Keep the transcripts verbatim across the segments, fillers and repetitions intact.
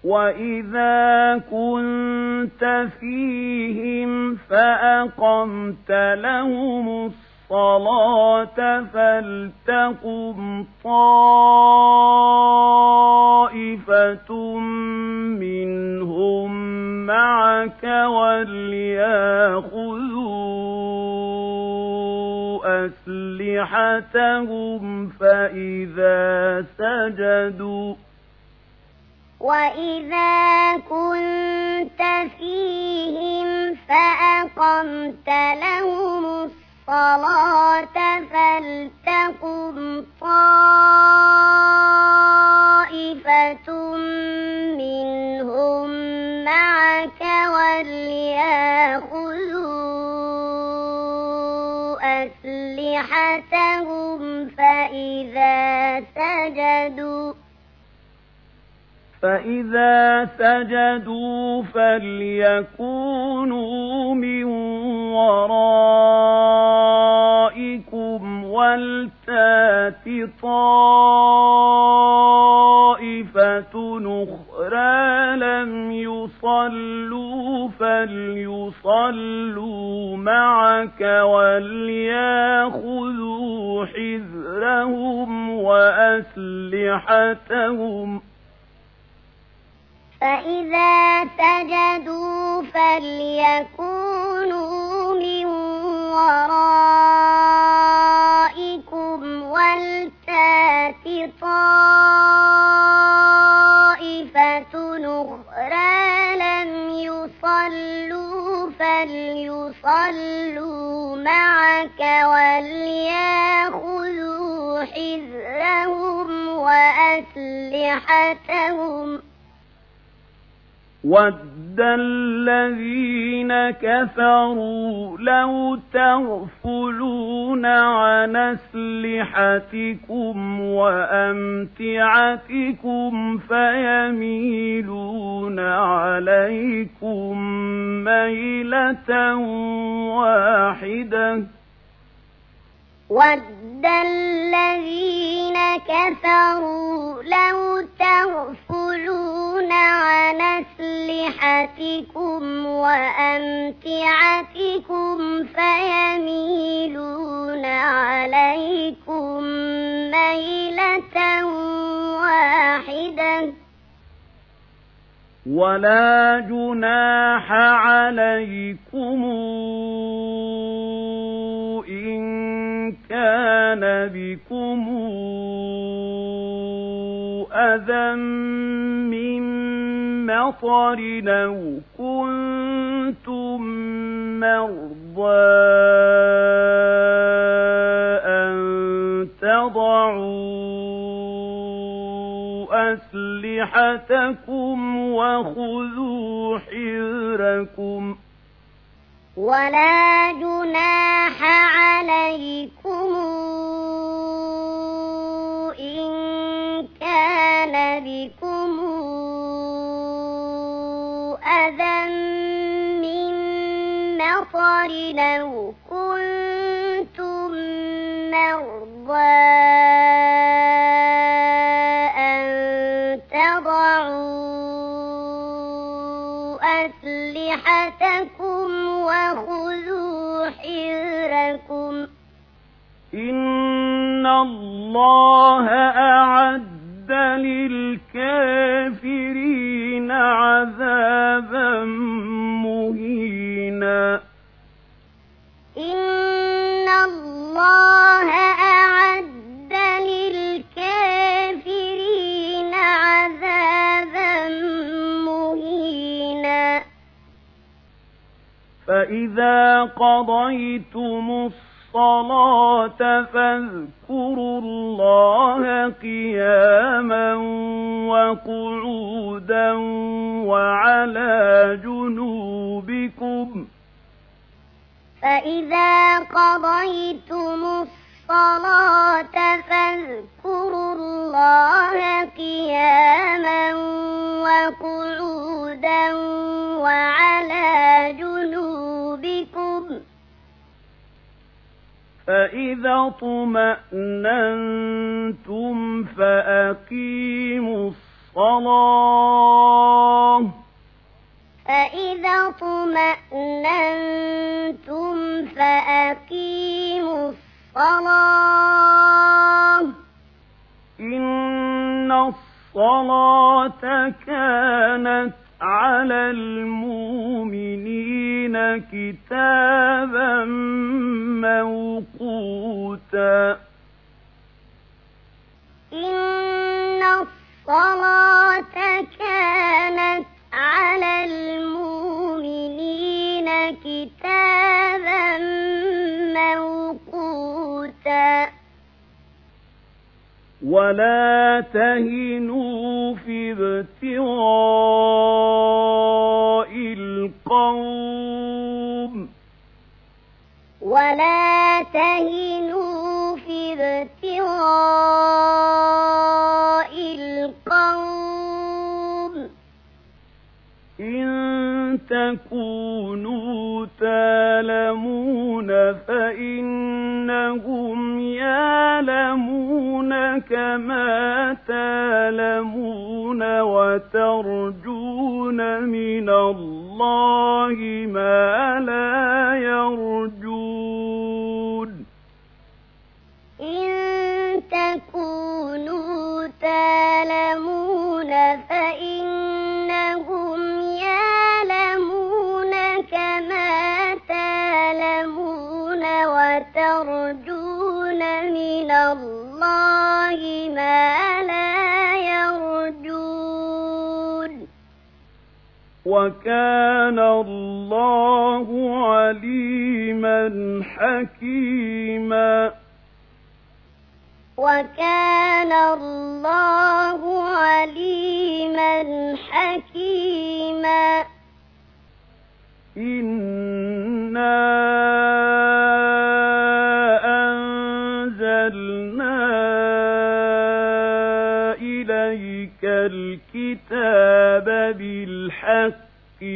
وَإِذَا كُنتَ فِيهِمْ فَأَقَمْتَ لَهُمُ الصَّلَاةَ فَلْتَقُمْ طَائِفَةٌ مِّنْهُم مَّعَكَ وَلْيَأْخُذُوا أَسْلِحَتَهُمْ فَإِذَا سَجَدُوا وَإِذَا كُنتَ فِيهِمْ فَأَقَمْتَ لَهُمُ الصَّلَاةَ فَلْتَقُمْ طَائِفَةٌ مِّنْهُم مَّعَكَ وَلْيَأْخُذُوا أَسْلِحَتَهُمْ فَإِذَا سَجَدُوا فَإِذَا سَجَدُوا فَلْيَكُونُوا مِنْ وَرَائِكُمْ وَلْتَأْتِ طَائِفَةٌ أُخْرَىٰ لَمْ يُصَلُّوا فَلْيُصَلُّوا مَعَكَ وَلْيَأْخُذُوا حِذْرَهُمْ وَأَسْلِحَتَهُمْ فَإِذَا سَجَدُوا فَلْيَكُونُوا مِنْ وَرَائِكُمْ وَلْتَأْتِ طَائِفَةٌ أُخْرَىٰ لَمْ يُصَلُّوا فَلْيُصَلُّوا مَعَكَ وَلْيَأْخُذُوا حِذْرَهُمْ وَأَسْلِحَتَهُمْ وَدَّ الَّذِينَ كَفَرُوا لَوْ تَغْفُلُونَ عَنْ أَسْلِحَتِكُمْ وَأَمْتِعَتِكُمْ فَيَمِيلُونَ عَلَيْكُمْ مَيْلَةً وَاحِدَةً وَدَّ الَّذِينَ كَفَرُوا لَوْ تَغْفُلُونَ عَنْ أَسْلِحَتِكُمْ وَأَمْتِعَتِكُمْ فَيَمِيلُونَ عَلَيْكُمْ مَيْلَةً وَاحِدَةً وَلَا جُنَاحَ عَلَيْكُمْ إِن كَانَ بِكُمْ أَذًى مِّن مَّطَرٍ أَوْ كُنتُم مَّرْضَىٰ أَن تَضَعُوا أَسْلِحَتَكُمْ وَخُذُوا حِذْرَكُمْ وَلَا جُنَاحَ عَلَيْكُمْ إِن كَانَ بِكُمْ أَذًى مِّن مَّطَرٍ أَوْ كُنتُم مَّرْضَىٰ أَن تَضَعُوا أَسْلِحَتَكُمْ وَخُذُوا حِذْرَكُمْ إِنَّ اللَّهَ أَعَدَّ لِلْكَافِرِينَ عَذَابًا مُّهِينًا إِنَّ اللَّهَ أَعَدَّ لِلْكَافِرِينَ عَذَابًا مُّهِينًا فَإِذَا قَضَيْتُمُ الصَّلَاةَ فَاذْكُرُوا اللَّهَ قِيَامًا وَقُعُودًا وَعَلَى جُنُوبِكُمْ فَإِذَا قَضَيْتُمُ الصَّلَاةَ فَاذْكُرُوا اللَّهَ قِيَامًا وَقُعُودًا وَعَلَى جُنُوبِكُمْ فَإِذَا اطْمَأْنَنتُمْ فَأَقِيمُوا الصَّلَاةَ اطمأننتم فأقيموا الصلاة إن الصلاة كانت على المؤمنين كتابا موقوتا إن الصلاة كانت على المؤمنين كتابا موقوتا ولا تهنوا في ابتغاء القوم ولا تهنوا في ابتغاء القوم إن تكونوا تَعْلَمُونَ فإنهم يعلمون كما تعلمون وترجون من الله ما لا يرجون إن تكونوا تعلمون فإنهم يعلمون كما تعلمون وترجون من الله ما لا يرجون وكان الله عليما حكيما وكان الله عليما حكيما إنا أنزلنا إليك الكتاب بالحق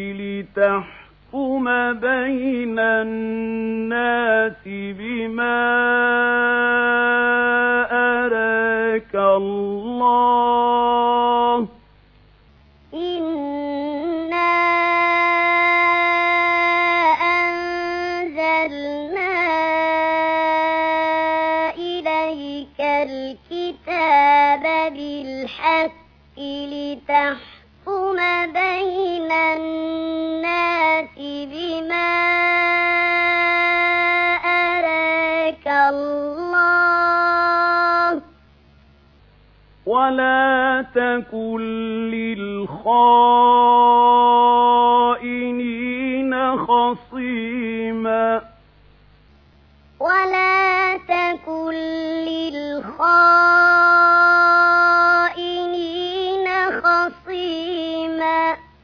لتحكم بين الناس بما أراك الله إنا أنزلنا إليك الكتاب بالحق لتحكم بين الناس بما أراك الله ولا تكن للخائنين خصيما ولا